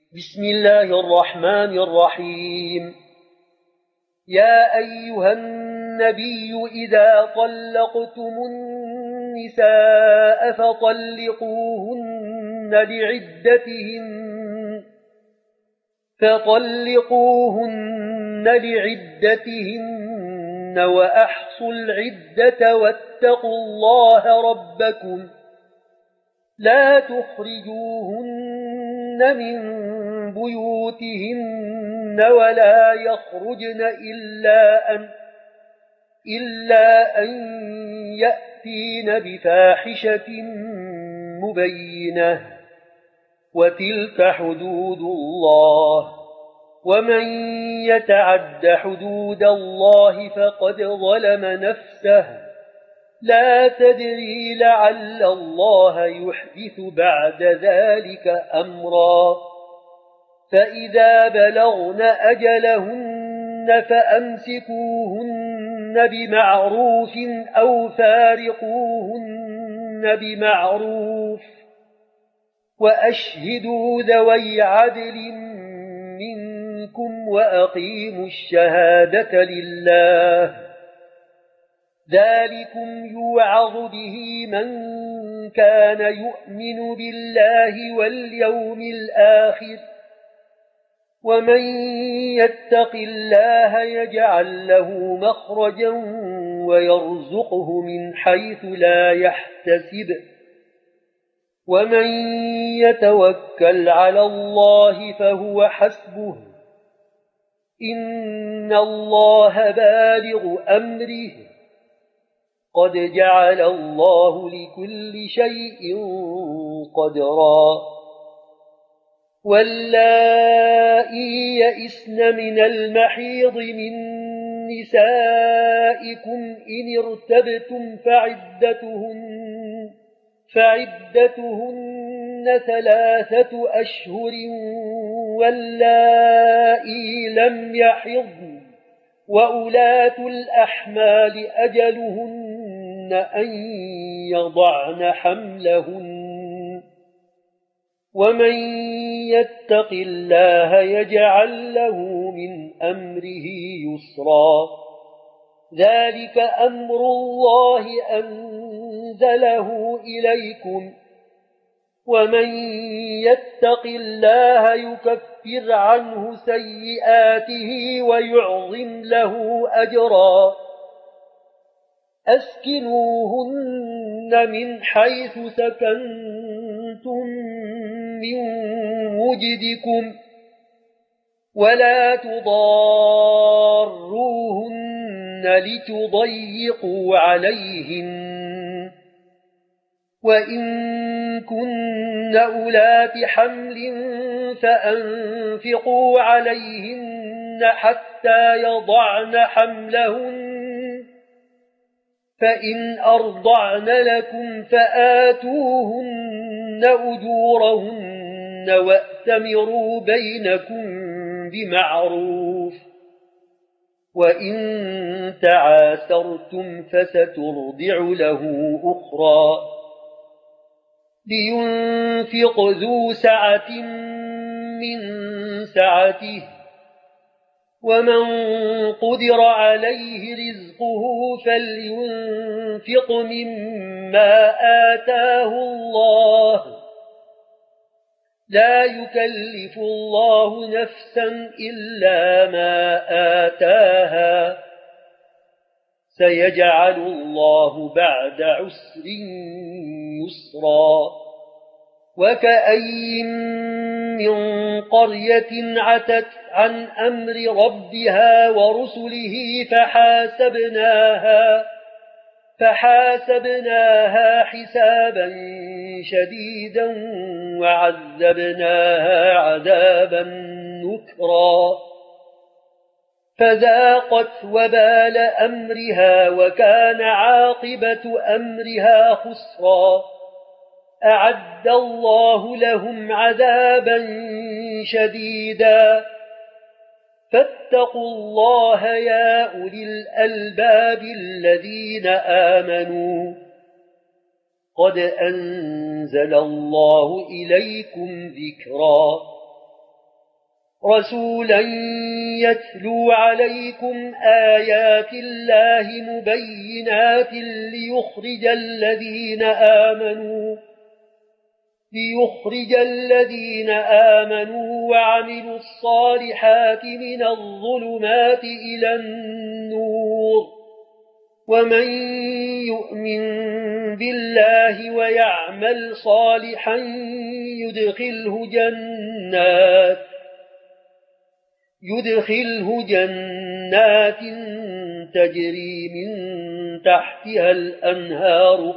بسم الله الرحمن الرحيم. يا أيها النبي إذا طلقتم النساء فطلقوهن لعدتهن وأحصوا العدة واتقوا الله ربكم لا تخرجوهن من بيوتهن ولا يخرجن إلا أن يأتين بفاحشة مبينة وتلك حدود الله ومن يتعد حدود الله فقد ظلم نفسه لا تدري لعل الله يحدث بعد ذلك أمرا فإذا بلغن أجلهن فأمسكوهن بمعروف أو فارقوهن بمعروف وأشهدوا ذوي عدل منكم وأقيموا الشهادة لله ذلكم يوعظ به من كان يؤمن بالله واليوم الآخر ومن يتق الله يجعل له مخرجا ويرزقه من حيث لا يحتسب ومن يتوكل على الله فهو حسبه إن الله بالغ أمره قد جعل الله لكل شيء قدرا واللائي يئسن من المحيض من نسائكم إن ارتبتم فعدتهن 3 أشهر واللائي لم يحضن وأولاة الأحمال أجلهن أن يضعن حملهن ومن يتق الله يجعل له من أمره يسرا ذلك أمر الله أنزله إليكم ومن يتق الله يكفر عنه سيئاته ويعظم له أجرا أسكنوهن من حيث سكنتم من وجدكم ولا تضاروهن لتضيقوا عليهن وإن كن أولات حمل فأنفقوا عليهن حتى يضعن حملهن فإن أرضعن لكم فآتوهن أجورهن وأتمروا بينكم بمعروف وإن تعاسرتم فسترضع له أخرى لينفق ذو سعة من سعته ومن قدر عليه رزقه فلينفق مما آتاه الله لا يكلف الله نفسا إلا ما آتاها سيجعل الله بعد عسر يسرا وكأين من قرية عتت عن أمر ربها ورسله فحاسبناها حسابا شديدا وعذبناها عذابا نكرا فذاقت وبال أمرها وكان عاقبة أمرها خسرا أعد الله لهم عذابا شديدا فاتقوا الله يا أولي الألباب الذين آمنوا قد أنزل الله إليكم ذكرا رسولا يتلو عليكم آيات الله مبينات ليخرج الذين آمنوا وعملوا الصالحات من الظلمات إلى النور ومن يؤمن بالله ويعمل صالحا يدخله جنات تجري من تحتها الأنهار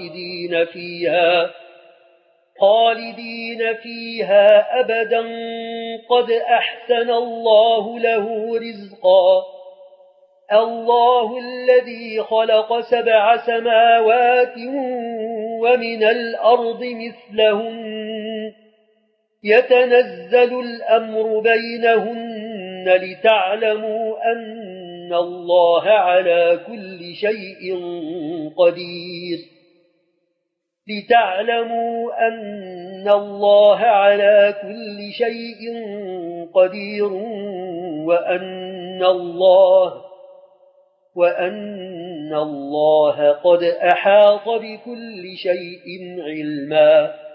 خالدين فيها أبدا قد أحسن الله له رزقا الله الذي خلق 7 سماوات ومن الأرض مثلهن يتنزل الأمر بينهن لتعلموا أن الله على كل شيء قدير وأن الله قد أحاط بكل شيء علما